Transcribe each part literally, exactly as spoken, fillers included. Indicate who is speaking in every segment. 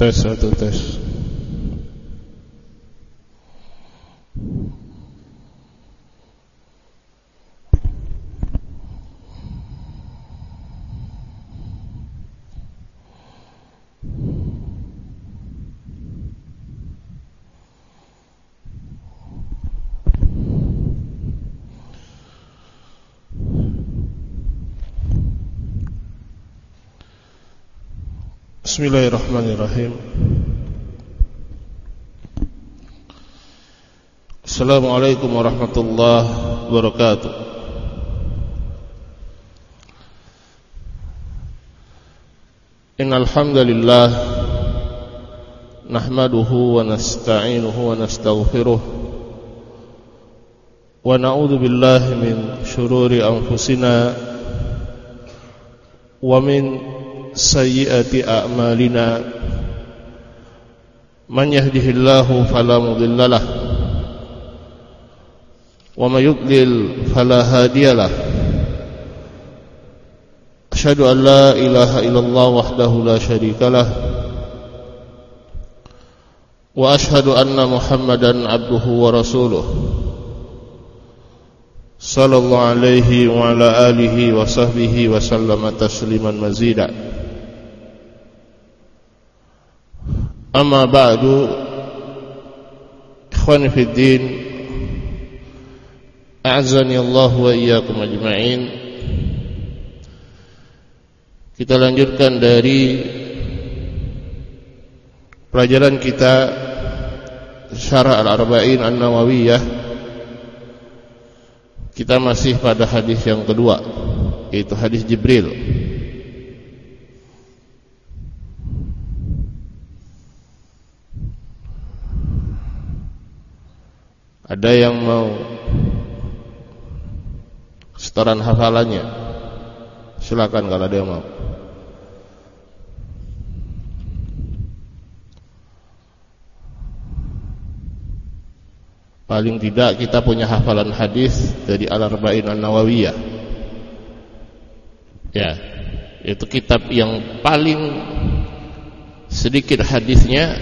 Speaker 1: Tes satu tes. Bismillahirrahmanirrahim. Assalamualaikum warahmatullahi wabarakatuh. Innal hamdalillah nahmaduhu wa nasta'inuhu wa nastaghfiruh wa na'udzu billahi min shururi anfusina wa min sayyiati a'malina. Man yahdihillahu fala mudhillalah wa may yudlil fala hadiyalah. Asyhadu an la ilaha illallah wahdahu la syarikalah wa asyhadu anna Muhammadan abduhu wa rasuluh sallallahu alaihi wa ala alihi wa sahbihi wa sallama tasliman mazida. Amma ba'du, ikhwani fid din, a'azzani Allah wa iyyakum ajma'in. Kita lanjutkan dari pelajaran kita Syarah Al-Arba'in An-Nawawiyah. Kita masih pada hadis yang kedua, yaitu hadis Jibril. Ada yang mau setoran hafalannya? Silakan kalau ada yang mau. Paling tidak kita punya hafalan hadis dari Al-Arba'in An-Nawawiyah. Ya, itu kitab yang paling sedikit hadisnya,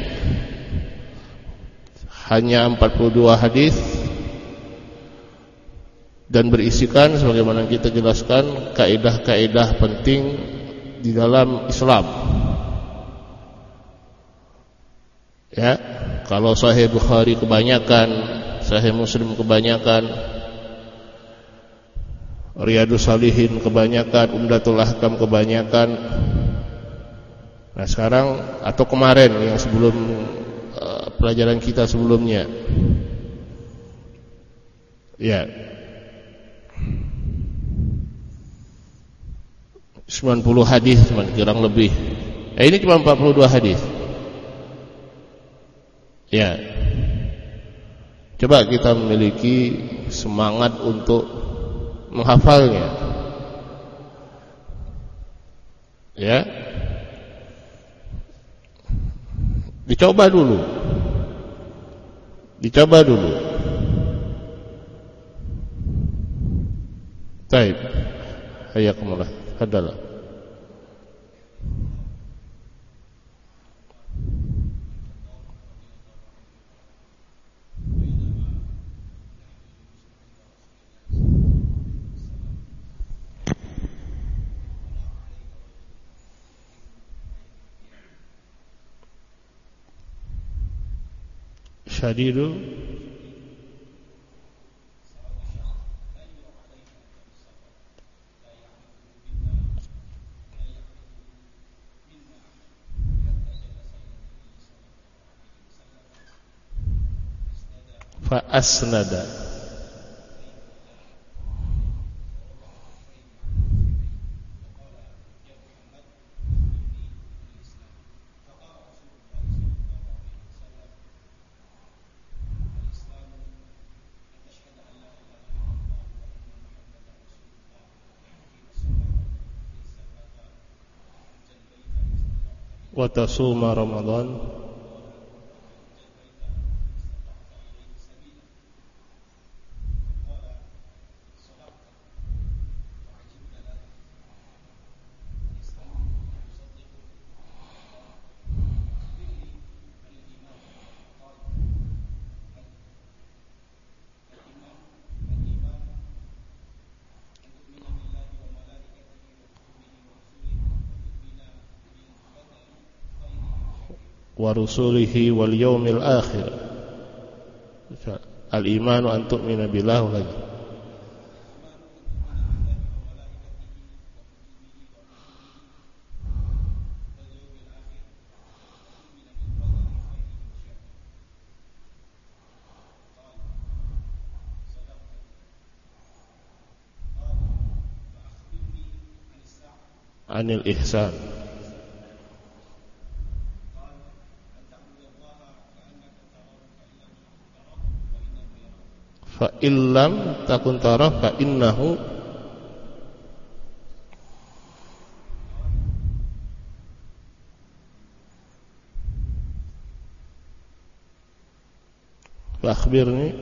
Speaker 1: hanya empat puluh dua hadis, dan berisikan sebagaimana kita jelaskan kaidah-kaidah penting di dalam Islam. Ya, kalau Sahih Bukhari kebanyakan, Sahih Muslim kebanyakan, Riyadhus Shalihin kebanyakan, Umdatul Ahkam kebanyakan. Nah sekarang atau kemarin yang sebelum uh, pelajaran kita sebelumnya, ya, sembilan puluh hadis kurang lebih. Eh, ini cuma empat puluh dua hadis. Ya. Coba kita memiliki semangat untuk menghafalnya. Ya. Dicoba dulu. Dicoba dulu. Baik. Hayakumullah. Hadalah. Syadidu fa asnada. Wa tasuma Ramadan wa rusulihi wal yaumil akhir. Al-imanu an tu'mina billahi lagi. Anil ihsan. Fa illam takun tarah fa innahu fa akhbirni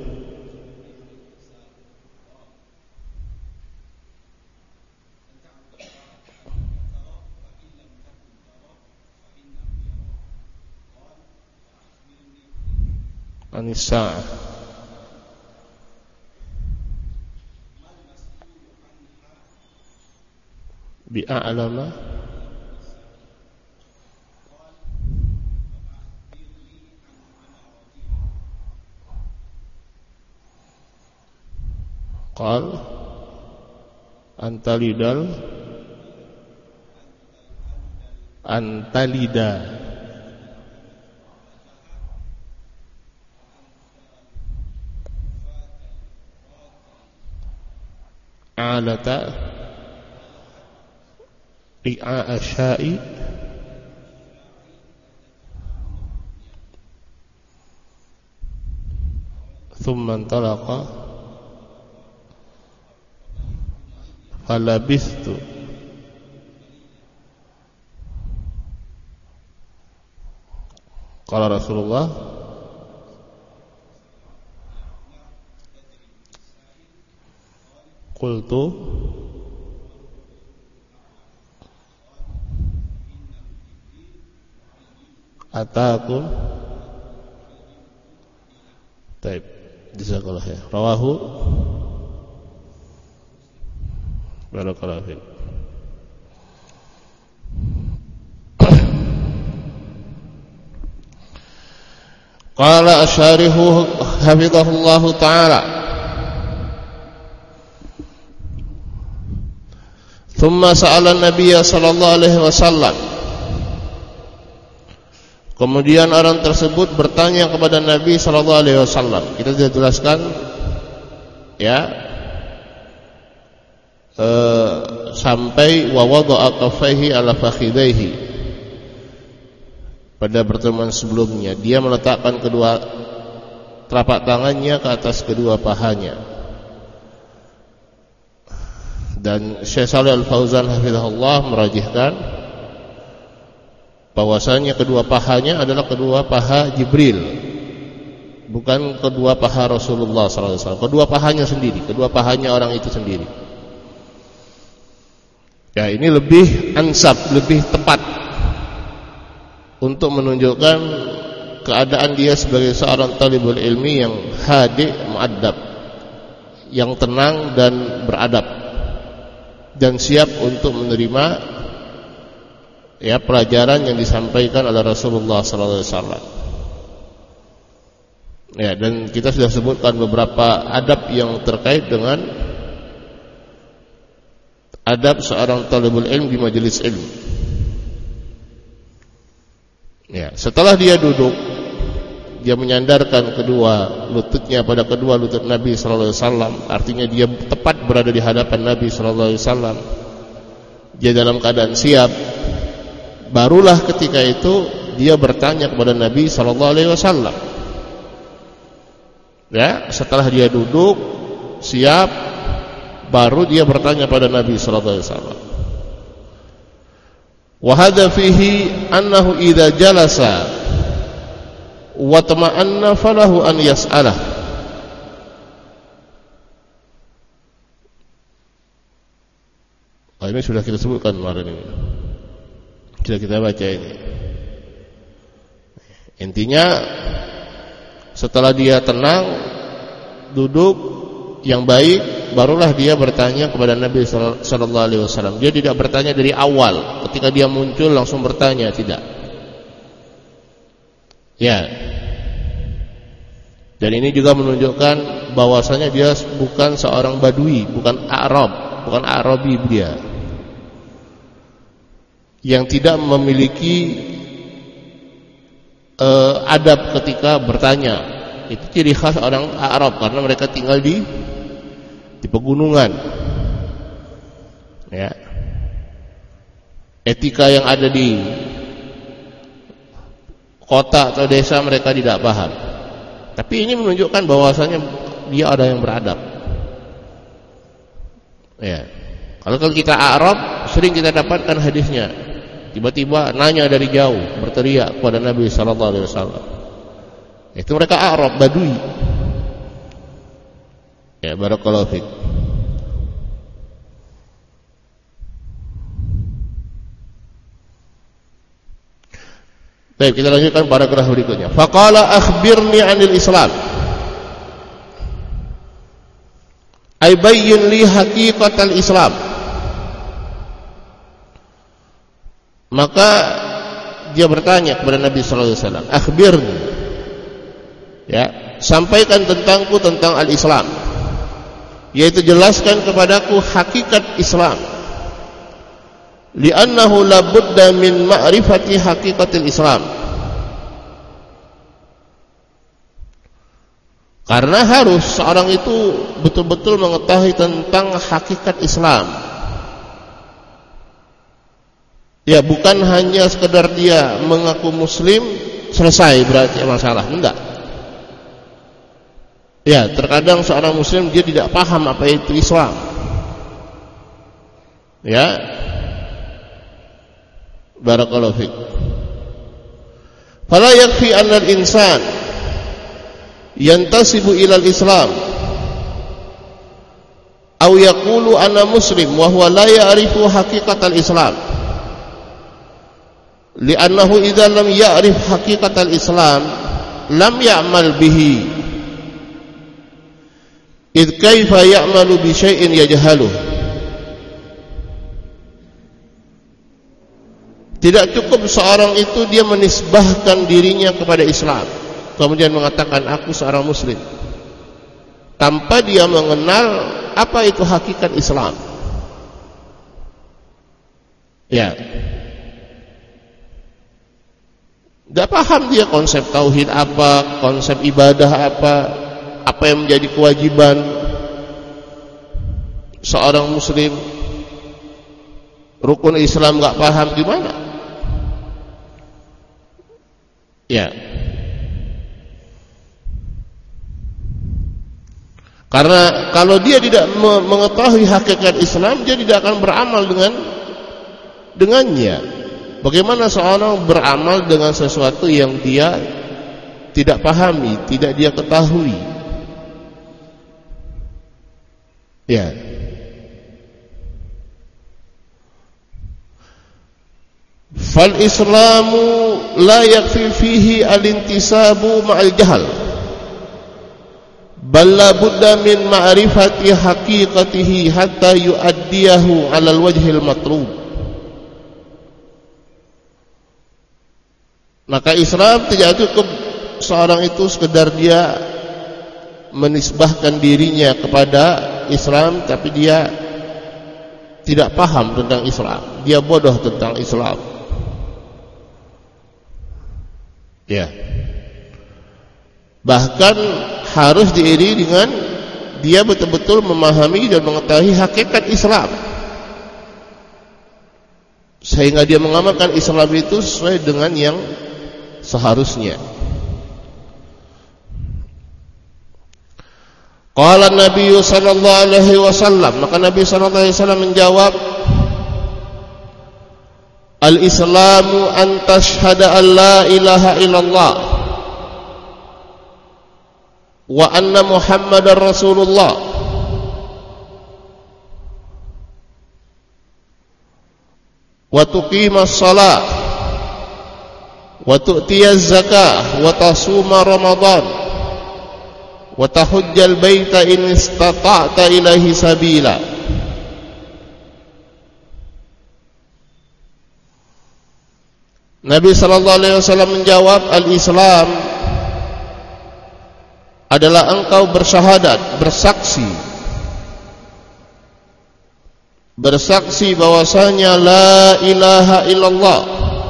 Speaker 1: Anisa bi'a'lama qal antalidal antalida alata ri'a asyai thumma antalaqa falabistu qala Rasulullah qultu atakum taib jazakallahu khair rawahu barakallahu fiik. Qala asyarihu hafizahullahu ta'ala thumma sa'ala an-nabiyya sallallahu alaihi wasallam. Kemudian orang tersebut bertanya kepada Nabi sallallahu alaihi wasallam. Kita sudah jelaskan ya e, sampai wa wada'a kaffaihi ala fakhidaihi. Pada pertemuan sebelumnya dia meletakkan kedua telapak tangannya ke atas kedua pahanya. Dan Syekh Shalih Al-Fauzan hafizahullah merajihkan bahwasanya kedua pahanya adalah kedua paha Jibril, bukan kedua paha Rasulullah sallallahu alaihi wasallam. Kedua pahanya sendiri, kedua pahanya orang itu sendiri. Ya, ini lebih ansab, lebih tepat untuk menunjukkan keadaan dia sebagai seorang talibul ilmi yang hadi, muaddab, yang tenang dan beradab, dan siap untuk menerima ya pelajaran yang disampaikan oleh Rasulullah sallallahu alaihi wasallam. Ya, dan kita sudah sebutkan beberapa adab yang terkait dengan adab seorang talibul ilm di majelis ilmu. Ya, setelah dia duduk, dia menyandarkan kedua lututnya pada kedua lutut Nabi sallallahu alaihi wasallam, artinya dia tepat berada di hadapan Nabi sallallahu alaihi wasallam. Dia dalam keadaan siap. Barulah ketika itu dia bertanya kepada Nabi sallallahu alaihi wasallam. Ya, setelah dia duduk siap, baru dia bertanya pada Nabi sallallahu alaihi wasallam. Wa hadza fihi annahu idza jalasa wa tama'anna falahu an yas'alah. Oh, ini sudah kita sebutkan kemarin ini. Sudah kita baca ini. Intinya setelah dia tenang, duduk yang baik, barulah dia bertanya kepada Nabi sallallahu alaihi wasallam. Dia tidak bertanya dari awal, ketika dia muncul langsung bertanya, tidak. Ya. Dan ini juga menunjukkan bahwasanya dia bukan seorang badui, bukan Arab, bukan Arabi dia, yang tidak memiliki uh, adab ketika bertanya. Itu ciri khas orang Arab karena mereka tinggal di di pegunungan. Ya. Etika yang ada di kota atau desa mereka tidak paham. Tapi ini menunjukkan bahwasanya dia ada yang beradab. Ya. Kalau kalau kita Arab, sering kita dapatkan hadisnya. Tiba-tiba nanya dari jauh, berteriak kepada Nabi sallallahu alaihi wasallam. Itu mereka Arab, Badui. Ya, barakallahu fiik. Baik, kita lanjutkan paragraf berikutnya. Faqala akhbirni 'anil Islam. Ay bayyin li haqiqatal Islam. Maka dia bertanya kepada Nabi sallallahu alaihi wasallam, akhbirni. Ya, sampaikan tentangku tentang al-Islam. Yaitu jelaskan kepadaku hakikat Islam. Li'annahu la budda min ma'rifati haqiqatil Islam. Karena harus seorang itu betul-betul mengetahui tentang hakikat Islam. Ya, bukan hanya sekedar dia mengaku muslim selesai berarti masalah, enggak. Ya, terkadang seorang muslim dia tidak paham apa itu Islam. Ya. Barakallahu fiik. Fala yakfi anna al-insan yantasibu ila al-Islam aw yaqulu ana muslim wa huwa la ya'rifu haqiqatal Islam. Li'annahu idza lam ya'rif haqiqatal Islam lam ya'mal bihi. Id kaifa ya'malu bi syai'in yajhaluhu. Tidak cukup seorang itu dia menisbahkan dirinya kepada Islam, kemudian mengatakan aku seorang muslim, tanpa dia mengenal apa itu hakikat Islam. Ya, tidak paham dia konsep tauhid apa, konsep ibadah apa, apa yang menjadi kewajiban seorang muslim. Rukun Islam nggak paham gimana? Ya, karena kalau dia tidak mengetahui hakikat Islam, dia tidak akan beramal dengan dengannya. Bagaimana seorang beramal dengan sesuatu yang dia tidak pahami, tidak dia ketahui? Ya. Fal Islamu la yakfi fihi al-intisabu ma'al jahal, bal la budda min ma'rifati haqiqatihi hatta yu'addiyahu 'ala al-wajhil matlub. Maka Islam tidak cukup seorang itu sekedar dia menisbahkan dirinya kepada Islam tapi dia tidak paham tentang Islam, dia bodoh tentang Islam. Ya. Bahkan harus diiringi dengan dia betul-betul memahami dan mengetahui hakikat Islam, sehingga dia mengamalkan Islam itu sesuai dengan yang seharusnya. Qala Nabi sallallahu alaihi wasallam, maka Nabi sallallahu alaihi wasallam menjawab, al-Islamu an tashhada an la ilaha illallah wa anna Muhammadar Rasulullah wa tuqimas shalah wa tu'tiyaz zakah wa tasuma ramadan wa tahujjal baita in istata'ta ilaihi sabila. Nabi sallallahu alaihi wasallam menjawab, al-Islam adalah engkau bersyahadat, bersaksi bersaksi bahwasanya la ilaha illallah,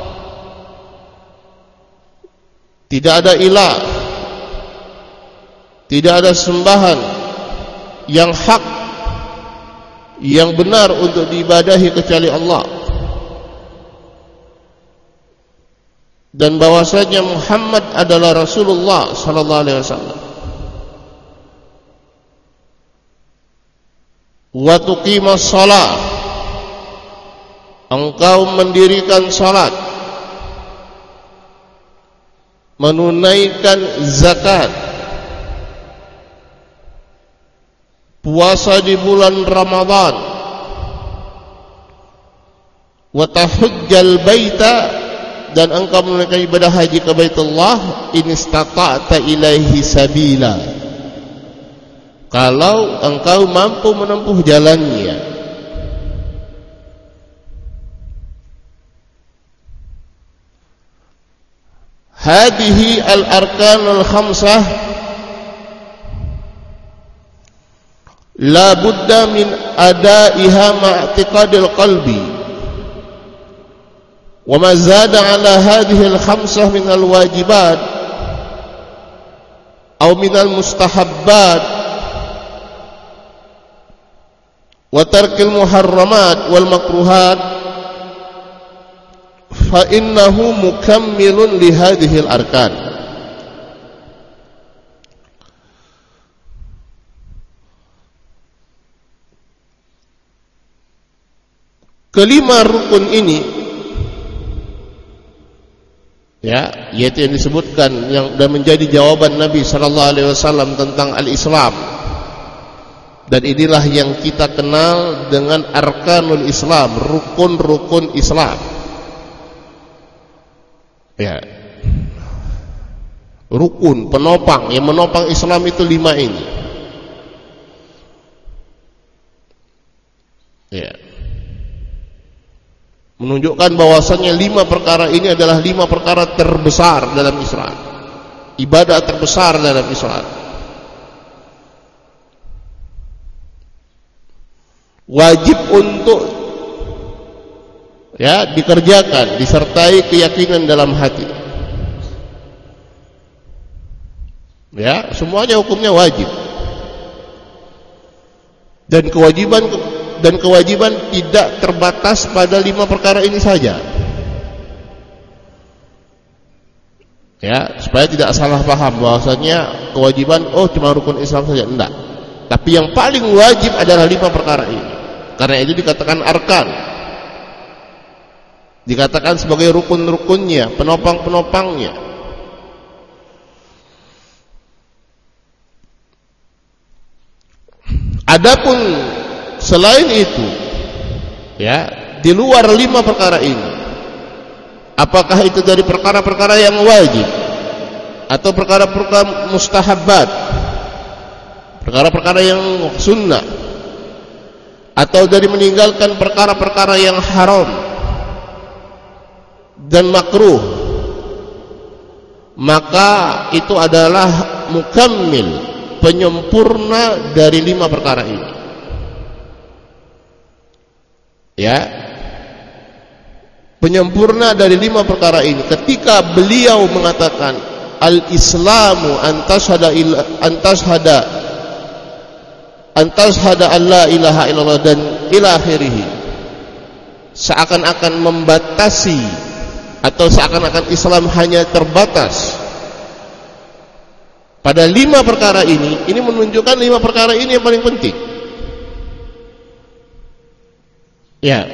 Speaker 1: tidak ada ilah, tidak ada sembahan yang hak, yang benar untuk diibadahi kecuali Allah, dan bahwasanya Muhammad adalah Rasulullah sallallahu alaihi wasallam. Wa tuqimas shalah, engkau mendirikan salat, menunaikan zakat, puasa di bulan Ramadan, wa tahujjal baita, dan engkau menunaikan ibadah haji ke Baitullah, in istata'ta ilaihi sabila, kalau engkau mampu menempuh jalannya. Hadhihi al-arkanul khamsah la budda min adaiha ma'tiqadil qalbi, wa ma zada ala hadhihi al-khamsah min al-wajibat aw min al-mustahabbat wa tarkil muharramat wal makruhat fa innahu mukammilun li hadhihi al-arkan. Kelima rukun ini, ya, yaitu yang disebutkan yang dan menjadi jawaban Nabi sallallahu alaihi wasallam tentang al-Islam. Dan inilah yang kita kenal dengan arkanul Islam, rukun-rukun Islam. Ya. Rukun, penopang, yang menopang Islam itu lima ini. Ya. Menunjukkan bahwasannya lima perkara ini adalah lima perkara terbesar dalam Islam. Ibadah terbesar dalam Islam. Wajib untuk, ya, dikerjakan, disertai keyakinan dalam hati. Ya, semuanya hukumnya wajib. Dan kewajiban dan kewajiban tidak terbatas pada lima perkara ini saja. Ya, supaya tidak salah paham bahwasanya kewajiban oh cuma rukun Islam saja, enggak. Tapi yang paling wajib adalah lima perkara ini. Karena itu dikatakan arkan, dikatakan sebagai rukun-rukunnya, penopang-penopangnya. Adapun selain itu, ya, di luar lima perkara ini, apakah itu dari perkara-perkara yang wajib atau perkara-perkara mustahabat, perkara-perkara yang sunnah, atau dari meninggalkan perkara-perkara yang haram dan makruh, maka itu adalah mukammil, penyempurna dari lima perkara ini. Ya, penyempurna dari lima perkara ini. Ketika beliau mengatakan al-Islamu antashhada antashhada antashhada alla ilaha illallah dan ila akhirih, seakan-akan membatasi atau seakan-akan Islam hanya terbatas pada lima perkara ini. Ini menunjukkan lima perkara ini yang paling penting. Ya,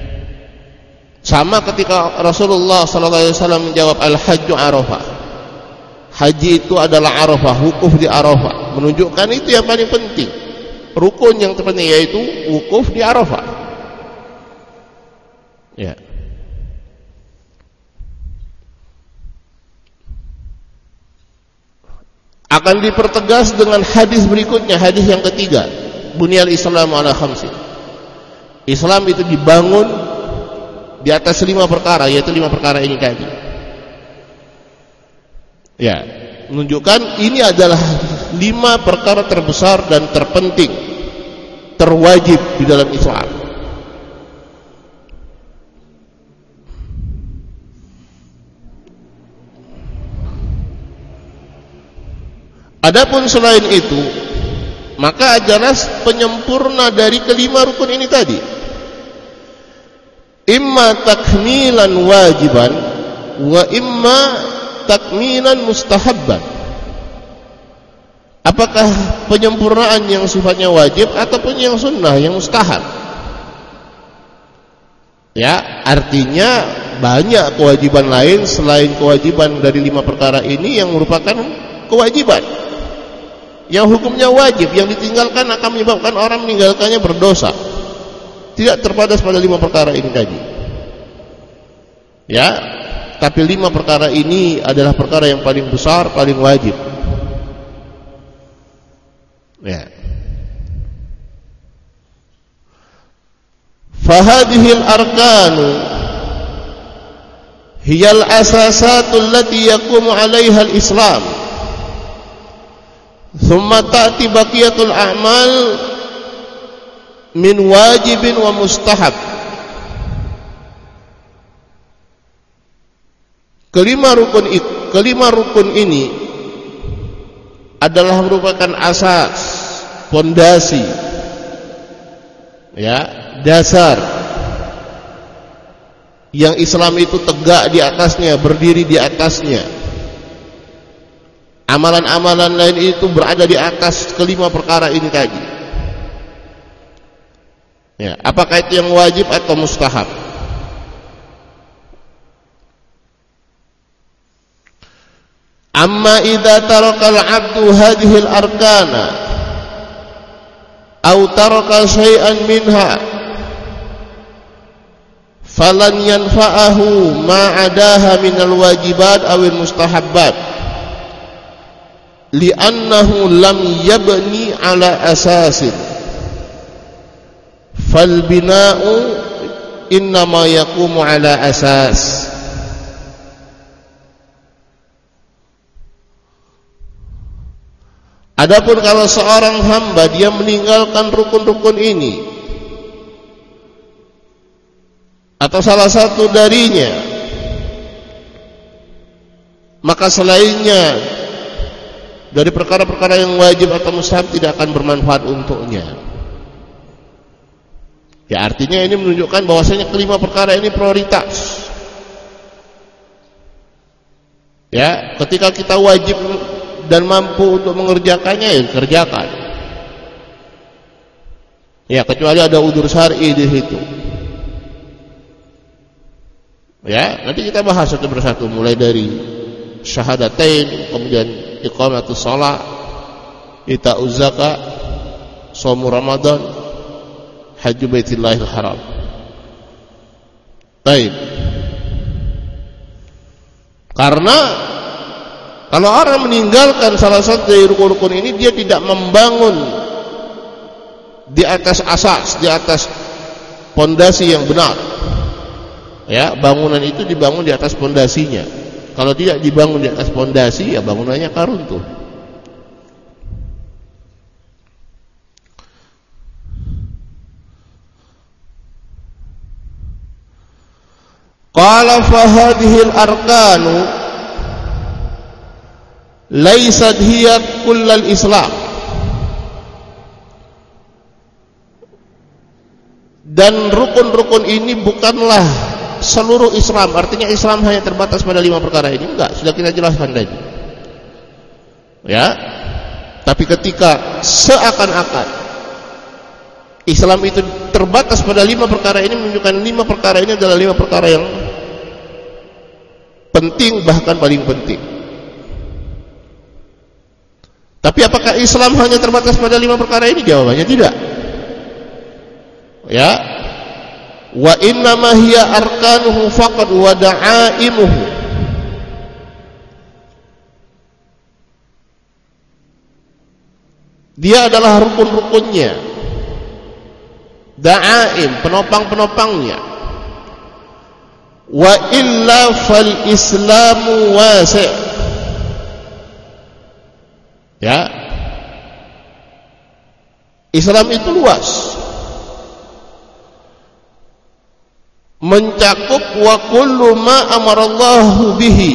Speaker 1: sama ketika Rasulullah sallallahu alaihi wasallam menjawab al-hajju arafah, haji itu adalah arafah, wukuf di arafah, menunjukkan itu yang paling penting. Rukun yang terpenting yaitu wukuf di Arafah. Ya. Akan dipertegas dengan hadis berikutnya, hadis yang ketiga. Bunyal Islamu ala khamsin. Islam itu dibangun di atas lima perkara, yaitu lima perkara ini tadi. Ya, menunjukkan ini adalah lima perkara terbesar dan terpenting, terwajib di dalam Islam. Adapun selain itu, maka adalah penyempurna dari kelima rukun ini tadi. Imma takmilan wajiban wa imma takmilan mustahabban. Apakah penyempurnaan yang sifatnya wajib ataupun yang sunnah, yang mustahab? Ya, artinya banyak kewajiban lain selain kewajiban dari lima perkara ini yang merupakan kewajiban, yang hukumnya wajib, yang ditinggalkan akan menyebabkan orang meninggalkannya berdosa. Tidak terbatas pada lima perkara ini tadi. Ya, tapi lima perkara ini adalah perkara yang paling besar, paling wajib. Ya. Fahadhil arkanu hiyal asasatul lati yaqumu 'alaiha al-Islam. Thumma ta'ti baqiyatul a'mal min wajibin wa mustahab. Kelima rukun itu, kelima rukun ini adalah merupakan asas, pondasi, ya, dasar yang Islam itu tegak di atasnya, berdiri di atasnya. Amalan-amalan lain itu berada di atas kelima perkara ini tadi. Ya, apakah itu yang wajib atau mustahab? Amma idza tarakal 'abdu hadhil arkana aw taraka syai'an minha falan yanfa'ahu ma 'adaha minal wajibat awil mustahabbat li'annahu lam yabni 'ala asasin fal bina'u innama yaqumu 'ala asas. Adapun kalau seorang hamba dia meninggalkan rukun-rukun ini atau salah satu darinya, maka selainnya dari perkara-perkara yang wajib atau mustahab tidak akan bermanfaat untuknya. Ya, artinya ini menunjukkan bahwasanya kelima perkara ini prioritas. Ya, ketika kita wajib dan mampu untuk mengerjakannya, ya kerjakan. Ya, kecuali ada udzur syar'i di situ. Ya, nanti kita bahas satu persatu, mulai dari syahadatain, kemudian iqamatus shalah, ita'uz zakat, shaum Ramadan, haji baitillahil haram. Baik. Karena kalau orang meninggalkan salah satu dari rukun-rukun ini, dia tidak membangun di atas asas, di atas pondasi yang benar. Ya, bangunan itu dibangun di atas pondasinya. Kalau tidak dibangun di atas pondasi, ya bangunannya akan runtuh. Qala fa hadhil arkanu laisat hiya kullal Islam. Dan rukun-rukun ini bukanlah seluruh Islam. Artinya Islam hanya terbatas pada lima perkara ini. Enggak, sudah kita jelaskan tadi. Ya. Tapi ketika seakan-akan Islam itu terbatas pada lima perkara ini, menunjukkan lima perkara ini adalah lima perkara yang penting, bahkan paling penting. Tapi apakah Islam hanya terbatas pada lima perkara ini? Jawabannya tidak. Ya. Wa innama hiya arkanuhu faqad wa da'aimuhu. Dia adalah rukun-rukunnya, da'aim, penopang-penopangnya. wa illa fal islamu wasi'. Ya, Islam itu luas, mencakup wa kullu ma amarallahu bihi,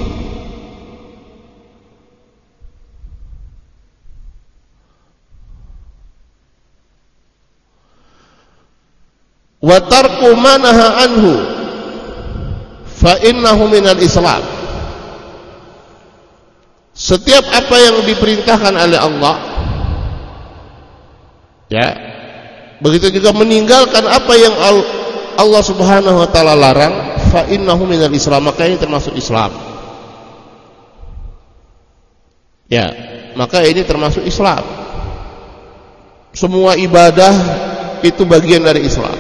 Speaker 1: wa tarku ma naha anhu fa innahu minal Islam. Setiap apa yang diperintahkan oleh Allah, ya, begitu juga meninggalkan apa yang Allah Subhanahu wa taala larang, fa innahu minal Islam, maka ini termasuk Islam. Ya, maka ini termasuk Islam. Semua ibadah itu bagian dari Islam.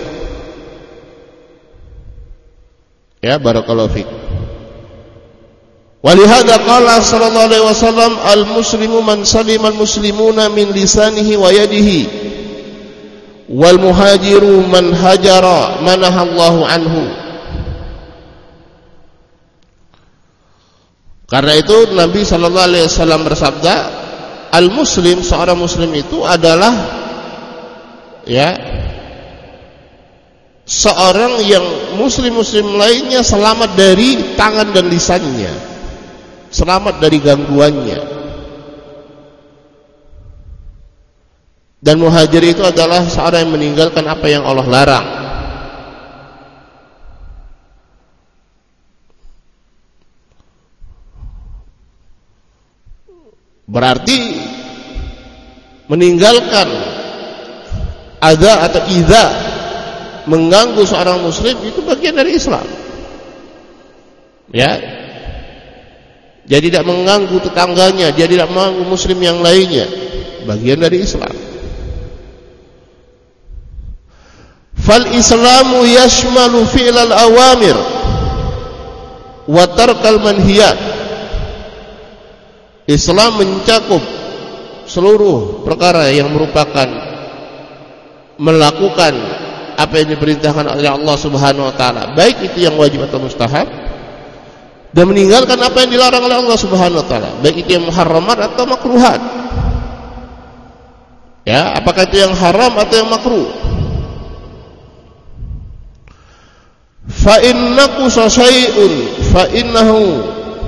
Speaker 1: Ya, barakallahu fiik. Walihada qala sallallahu alaihi wasallam, al-muslimu man salima al-muslimuna min lisanihi wa yadihi, wal muhajiru man hajara manahallahu anhu. Karena itu Nabi sallallahu alaihi wasallam bersabda, al-muslim, seorang muslim itu adalah, ya, seorang yang muslim-muslim lainnya selamat dari tangan dan lisannya, selamat dari gangguannya. Dan muhajir itu adalah seorang yang meninggalkan apa yang Allah larang. Berarti meninggalkan ada atau idza mengganggu seorang muslim itu bagian dari Islam. Ya, dia tidak mengganggu tetangganya, dia tidak mengganggu muslim yang lainnya, bagian dari Islam. Fal Islamu yashmalu fi'lal awamir wa tarkal manhiyat. Islam mencakup seluruh perkara yang merupakan melakukan apa yang diperintahkan oleh Allah Subhanahu wa taala, baik itu yang wajib atau mustahab, dan meninggalkan apa yang dilarang oleh Allah Subhanahu wa taala, baik itu yang muharramat atau makruhat. Ya, apakah itu yang haram atau yang makruh. Fa innaku syai'un fa innahu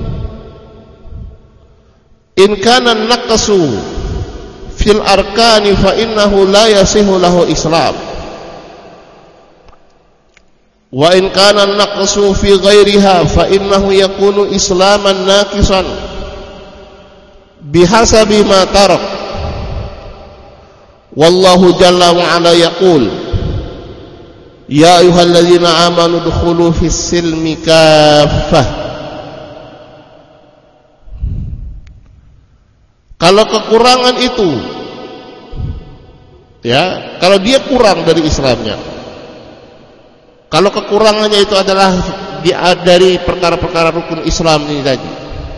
Speaker 1: in kana naqsu fil arkani fa innahu la yasihu lahu Islam. Wa in kana naqsu fi ghairiha fa innahu yakunu islaman naqisan bihasabi ma tarak. Wallahu jalla wa ala yaqul, ya ayyuhalladzina amanu dukhulu fis silmi kaffah. Kalau kekurangan itu, ya, kalau dia kurang dari Islamnya, kalau kekurangannya itu adalah dari perkara-perkara rukun Islam ini tadi,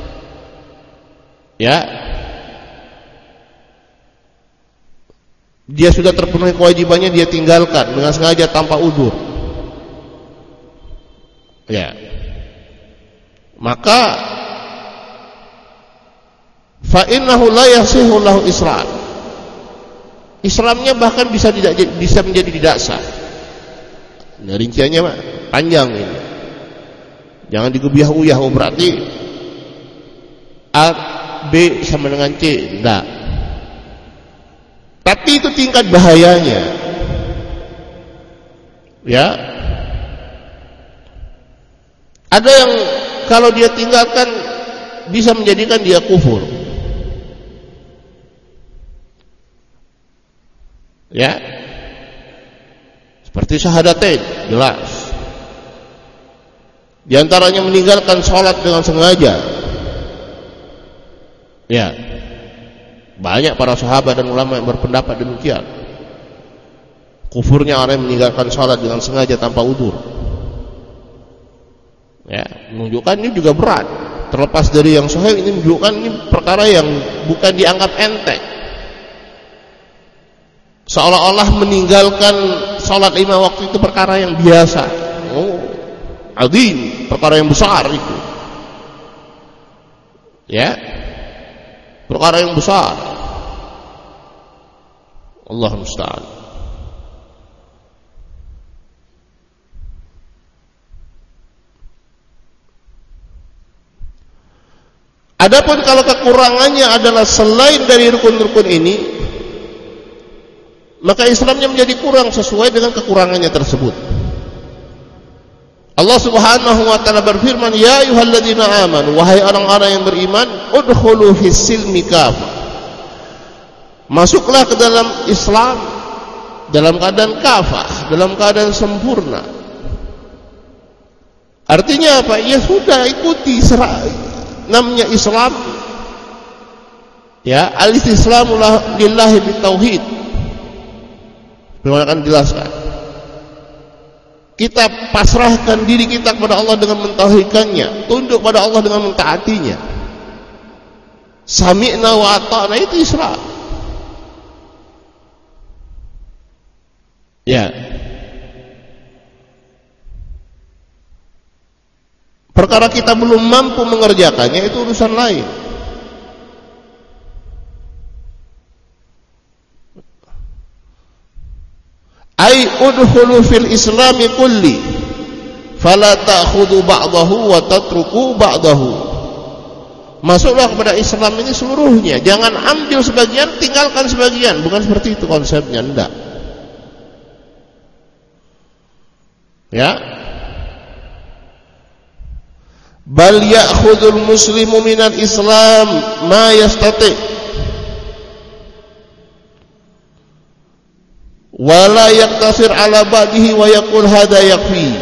Speaker 1: ya, dia sudah terpenuhi kewajibannya, dia tinggalkan dengan sengaja tanpa udzur, ya, maka fa innahu la yasihu lahu Islam. Islamnya bahkan bisa tidak bisa menjadi tidak sah. Nah, rinciannya Pak, panjang ini. Jangan digubiah-uyah, oh berarti A, B sama dengan C, enggak. Tapi itu tingkat bahayanya. Ya. Ada yang kalau dia tinggalkan bisa menjadikan dia kufur. Ya, seperti syahadatain, jelas. Di antaranya meninggalkan sholat dengan sengaja. Ya, banyak para sahabat dan ulama yang berpendapat demikian. Kufurnya orang yang meninggalkan sholat dengan sengaja tanpa udzur. Ya, menunjukkan ini juga berat. Terlepas dari yang sahih, ini menunjukkan ini perkara yang bukan dianggap enteng. Seolah-olah meninggalkan sholat lima waktu itu perkara yang biasa. Oh, azim, perkara yang besar itu. Ya, perkara yang besar. Allah musta'an. Adapun kalau kekurangannya adalah selain dari rukun-rukun ini, maka Islamnya menjadi kurang sesuai dengan kekurangannya tersebut. Allah Subhanahu wa taala berfirman, "Ya ayyuhalladzina amanu, wahai orang-orang yang beriman, udkhulu fis silmi kafah." Masuklah ke dalam Islam dalam keadaan kafah, dalam keadaan sempurna. Artinya apa? Ya sudah, ikuti serah, namanya Islam. Ya, al-istislamu lillahi bitauhid. Bagaimana akan dijelaskan? Kita pasrahkan diri kita kepada Allah dengan mentauhidkannya, tunduk pada Allah dengan mentaatinya. Sami'na wa ata'na, itu Islam. Ya. Perkara kita belum mampu mengerjakannya, itu urusan lain. Ai udkhulu fil islami kulli fala ta'khudhu ba'dahu wa tatruku ba'dahu. Masuklah kepada Islam ini seluruhnya, jangan ambil sebagian, tinggalkan sebagian. Bukan seperti itu konsepnya, enggak. Ya. Bal ya'khudhul muslimu minal Islam ma yastati' wala yaktasir ala ba'dihi wa yaqul hadha yakfi.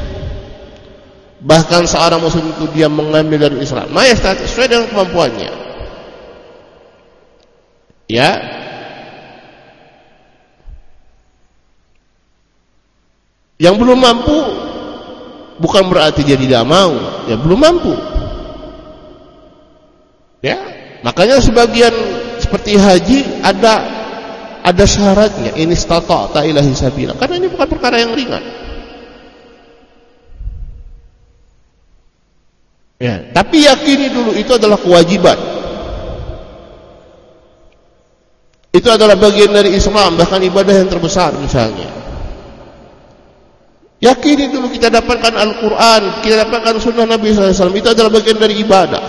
Speaker 1: Bahkan seorang muslim itu dia mengambil dari Islam mayastat sesuai dengan kemampuannya. Ya. Yang belum mampu bukan berarti dia tidak mau, ya belum mampu. Ya, makanya sebagian seperti haji ada ada syaratnya, ini istata'ta ilahi sabila, karena ini bukan perkara yang ringan. Ya, tapi yakini dulu itu adalah kewajiban. Itu adalah bagian dari Islam, bahkan ibadah yang terbesar misalnya. Yakini dulu kita dapatkan Al-Quran, kita dapatkan Sunnah Nabi sallallahu alaihi wasallam, itu adalah bagian dari ibadah.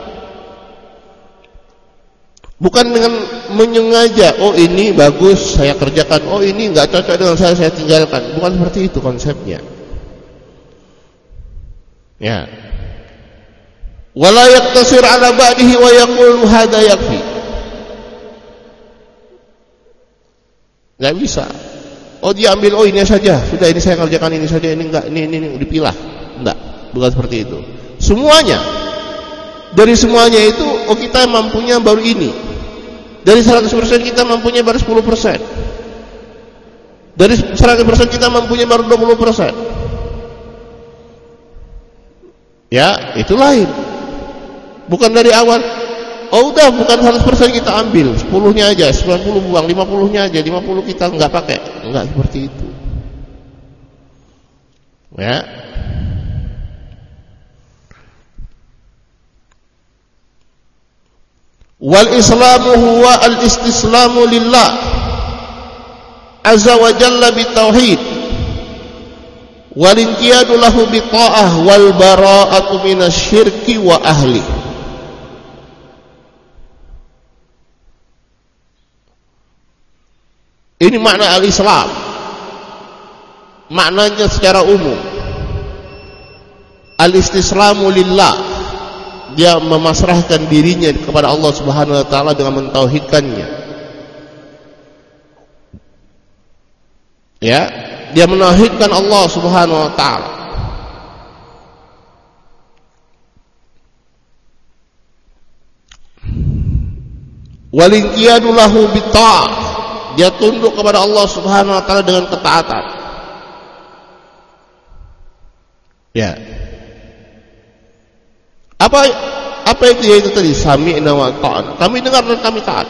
Speaker 1: Bukan dengan menyengaja, oh ini bagus saya kerjakan, oh ini enggak cocok dengan saya, saya tinggalkan. Bukan seperti itu konsepnya. Ya. Wala yaktasir ala ba'dihi wa yaqulu hadza yakfi. Enggak bisa. Oh dia ambil, oh ini saja, sudah ini saya kerjakan, ini saja, ini enggak, ini ini, ini dipilah. Enggak, bukan seperti itu. Semuanya. Dari semuanya itu, oh kita mampunya baru ini. Dari seratus persen kita mampunya baru sepuluh persen. Dari seratus persen kita mampunya baru dua puluh persen. Ya, itu lain. Bukan dari awal, oh udah bukan seratus persen kita ambil, sepuluhnya aja, sembilan puluh buang, lima puluhnya aja, lima puluh kita enggak pakai. Enggak seperti itu. Ya. Wal islamu huwa al istislamu lillah azza wa jalla bitauhid wal inqiyadu lahu bita'ah wal bara'atu minasyirki wa ahli. Ini makna al-Islam, maknanya secara umum. Al-istislamu lillah, dia memasrahkan dirinya kepada Allah Subhanahu wa taala dengan mentauhidkannya. Ya, dia menauhidkan Allah Subhanahu wa taala. Wal inqiyadu lahu bitta'ah, dia tunduk kepada Allah Subhanahu wa taala dengan ketaatan. Ya. Apa apa itu yaitu tadi sami'na wa ta'ana. Kami dengar dan kami taat.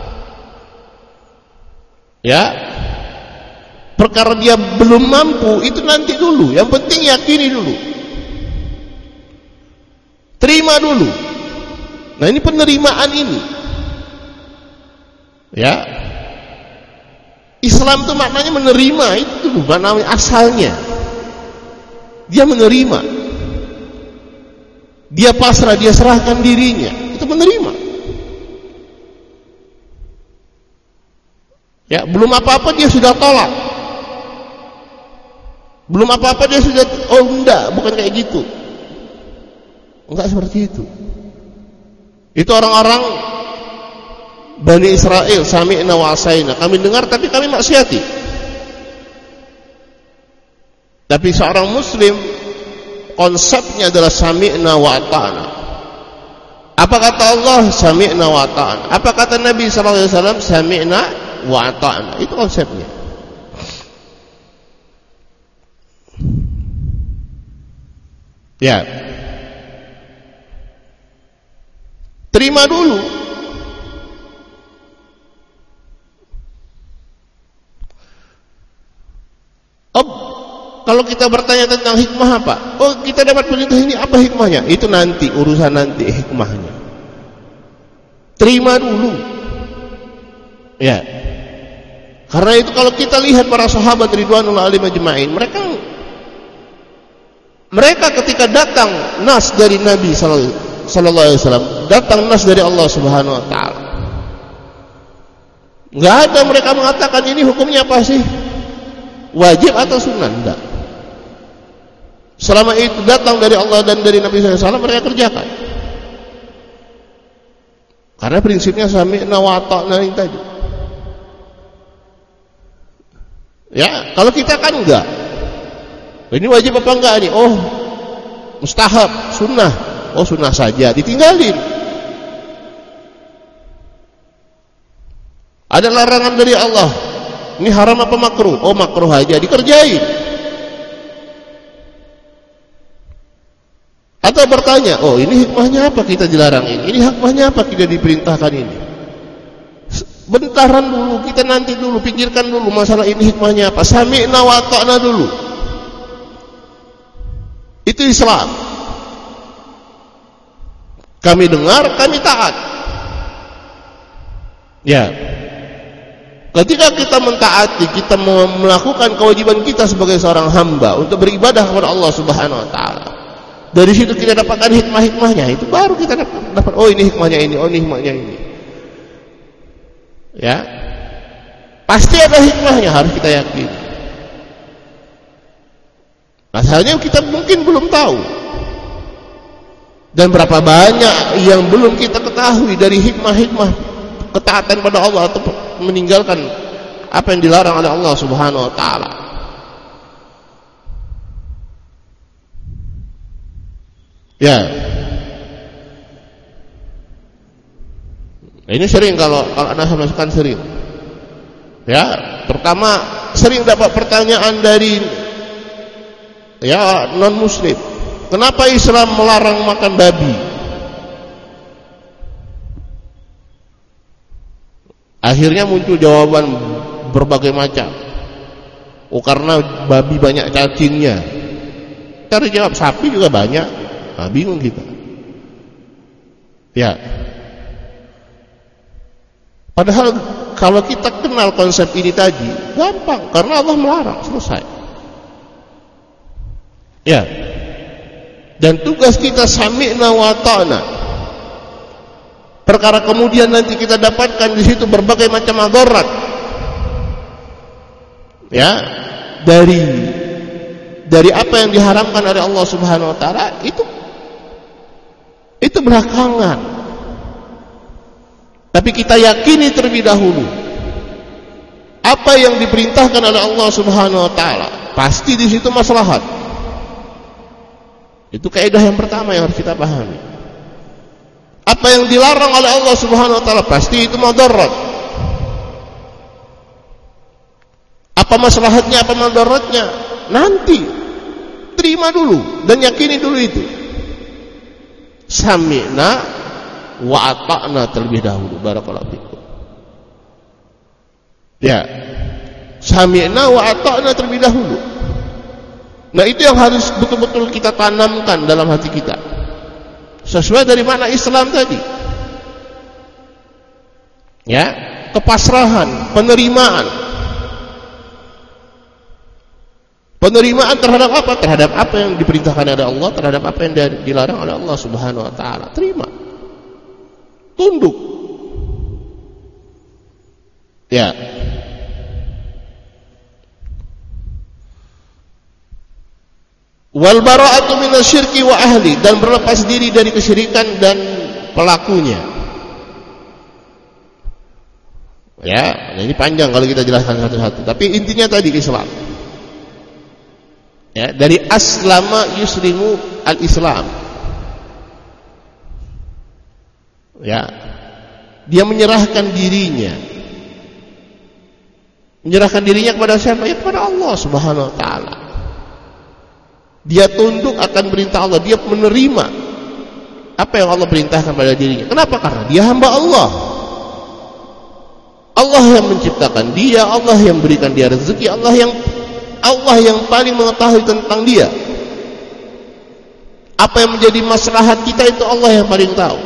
Speaker 1: Ya. Perkara dia belum mampu itu nanti dulu. Yang penting yakini dulu. Terima dulu. Nah, ini penerimaan ini. Ya. Islam itu maknanya menerima, itu dulu maknanya asalnya. Dia menerima. Dia pasrah, dia serahkan dirinya. Itu menerima. Ya, belum apa-apa dia sudah tolak. Belum apa-apa dia sudah, oh enggak, bukan kayak gitu. Enggak seperti itu. Itu orang-orang Bani Israel, sami'na wa asaina. Kami dengar tapi kami maksiati. Tapi seorang muslim konsepnya adalah sami'na wa ata'na. Apa kata Allah? Sami'na wa ata'na. Apa kata Nabi sallallahu alaihi wasallam? Sami'na wa ata'na. Itu konsepnya. Ya. Terima dulu. Oh, kalau kita bertanya tentang hikmah apa? Oh, kita dapat perintah ini, apa hikmahnya? Itu nanti, urusan nanti hikmahnya. Terima dulu. Ya. Karena itu kalau kita lihat para sahabat ridwanullah alaihim ajma'in, mereka mereka ketika datang nas dari Nabi sallallahu alaihi wasallam, datang nas dari Allah Subhanahu wa taala, enggak ada mereka mengatakan ini hukumnya apa sih? Wajib atau sunnah? Enggak. Selama itu datang dari Allah dan dari Nabi sallallahu alaihi wasallam, mereka kerjakan. Karena prinsipnya sami'na wa ata'na tadi. Ya, kalau kita kan enggak. Ini wajib apa enggak nih? Oh, mustahab, sunnah. Oh, sunnah saja, ditinggalin. Ada larangan dari Allah. Ini haram apa makruh? Oh, makruh aja, dikerjain. Atau bertanya, oh ini hikmahnya apa kita dilarang ini? Ini hikmahnya apa kita diperintahkan ini? Bentaran dulu, kita nanti dulu, pikirkan dulu masalah ini hikmahnya apa. Sami'na wa ata'na dulu. Itu Islam. Kami dengar, kami taat. Ya. Ketika kita mentaati, kita melakukan kewajiban kita sebagai seorang hamba untuk beribadah kepada Allah Subhanahu wa taala. Dari situ kita dapatkan hikmah-hikmahnya, itu baru kita dapat, oh ini hikmahnya ini, oh ini hikmahnya ini. Ya. Pasti ada hikmahnya, harus kita yakini. Masalahnya kita mungkin belum tahu. Dan berapa banyak yang belum kita ketahui dari hikmah-hikmah ketaatan pada Allah atau meninggalkan apa yang dilarang oleh Allah Subhanahu wa taala. Ya. Ini sering kalau kalau Anda masukkan sering. Ya, terutama sering dapat pertanyaan dari ya non muslim. Kenapa Islam melarang makan babi? Akhirnya muncul jawaban berbagai macam. Oh, karena babi banyak cacingnya. Kita jawab sapi juga banyak. Nah, bingung kita. Ya. Padahal kalau kita kenal konsep ini tadi, gampang, karena Allah melarang, selesai. Ya. Dan tugas kita sami'na wa ata'na. Perkara kemudian nanti kita dapatkan di situ berbagai macam madarat. Ya, dari dari apa yang diharamkan oleh Allah Subhanahu wa taala itu itu belakangan. Tapi kita yakini terlebih dahulu apa yang diperintahkan oleh Allah Subhanahu wa taala, pasti di situ maslahat. Itu kaidah yang pertama yang harus kita pahami. Apa yang dilarang oleh Allah Subhanahu wa taala pasti itu madarat. Apa maslahatnya, apa madaratnya? Nanti terima dulu dan yakini dulu itu. Sami'na wa ata'na terlebih dahulu. Barakallahu fikum. Ya. Sami'na wa ata'na terlebih dahulu. Nah, itu yang harus betul-betul kita tanamkan dalam hati kita. Sesuai dari makna Islam tadi. Ya, kepasrahan, penerimaan. Penerimaan terhadap apa? Terhadap apa yang diperintahkan oleh Allah, terhadap apa yang dilarang oleh Allah Subhanahu wa taala. Terima. Tunduk. Ya. Wal bara'atu minasyirki wa ahli, dan berlepas diri dari kesyirikan dan pelakunya. Ya, ini panjang kalau kita jelaskan satu-satu. Tapi intinya tadi Islam. Ya, dari aslama yuslimu al-Islam. Ya. Dia menyerahkan dirinya. Menyerahkan dirinya kepada siapa? Ya, kepada Allah Subhanahu wa taala. Dia tunduk akan perintah Allah, dia menerima apa yang Allah perintahkan pada dirinya. Kenapa? Karena dia hamba Allah. Allah yang menciptakan dia, Allah yang berikan dia rezeki, Allah yang Allah yang paling mengetahui tentang dia. Apa yang menjadi maslahat kita itu Allah yang paling tahu.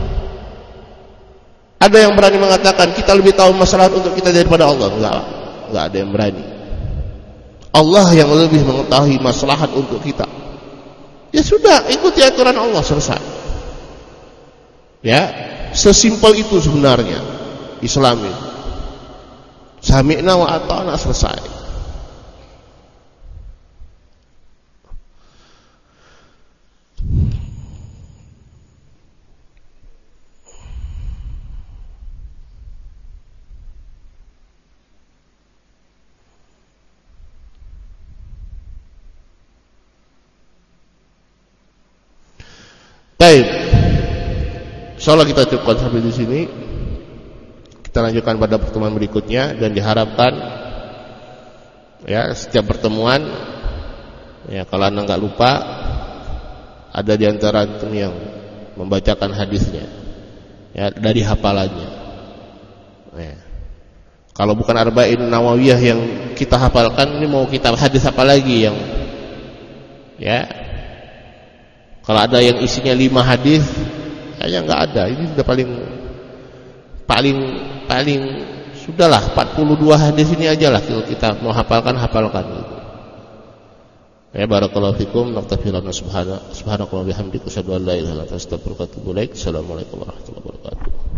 Speaker 1: Ada yang berani mengatakan kita lebih tahu maslahat untuk kita daripada Allah? Enggak, enggak ada yang berani. Allah yang lebih mengetahui maslahat untuk kita. Ya sudah, ikuti aturan Allah, selesai. Ya, sesimpel itu sebenarnya Islam itu. Sami'na wa ata'na, selesai. Baik, insyaallah kita cukupkan sampai di sini. Kita lanjutkan pada pertemuan berikutnya, dan diharapkan ya setiap pertemuan, ya kalau anda nggak lupa, ada di antara antum yang membacakan hadisnya, ya dari hafalannya. Ya. Kalau bukan Arba'in Nawawiyah yang kita hafalkan, ini mau kita hadis apa lagi yang, ya? Kalau ada yang isinya lima hadis, kayaknya nggak ada. Ini sudah paling paling paling sudahlah empat puluh dua hadis ini aja lah. Kalau kita mau hafalkan, hafalkan gitu. Ya, barakallahu fikum. Naqtafilana subhana subhanallahi wa bihamdihi, asyhadu an la ilaha illa anta astaghfiruka wa atubu ilaik. Assalamualaikum warahmatullahi wabarakatuh.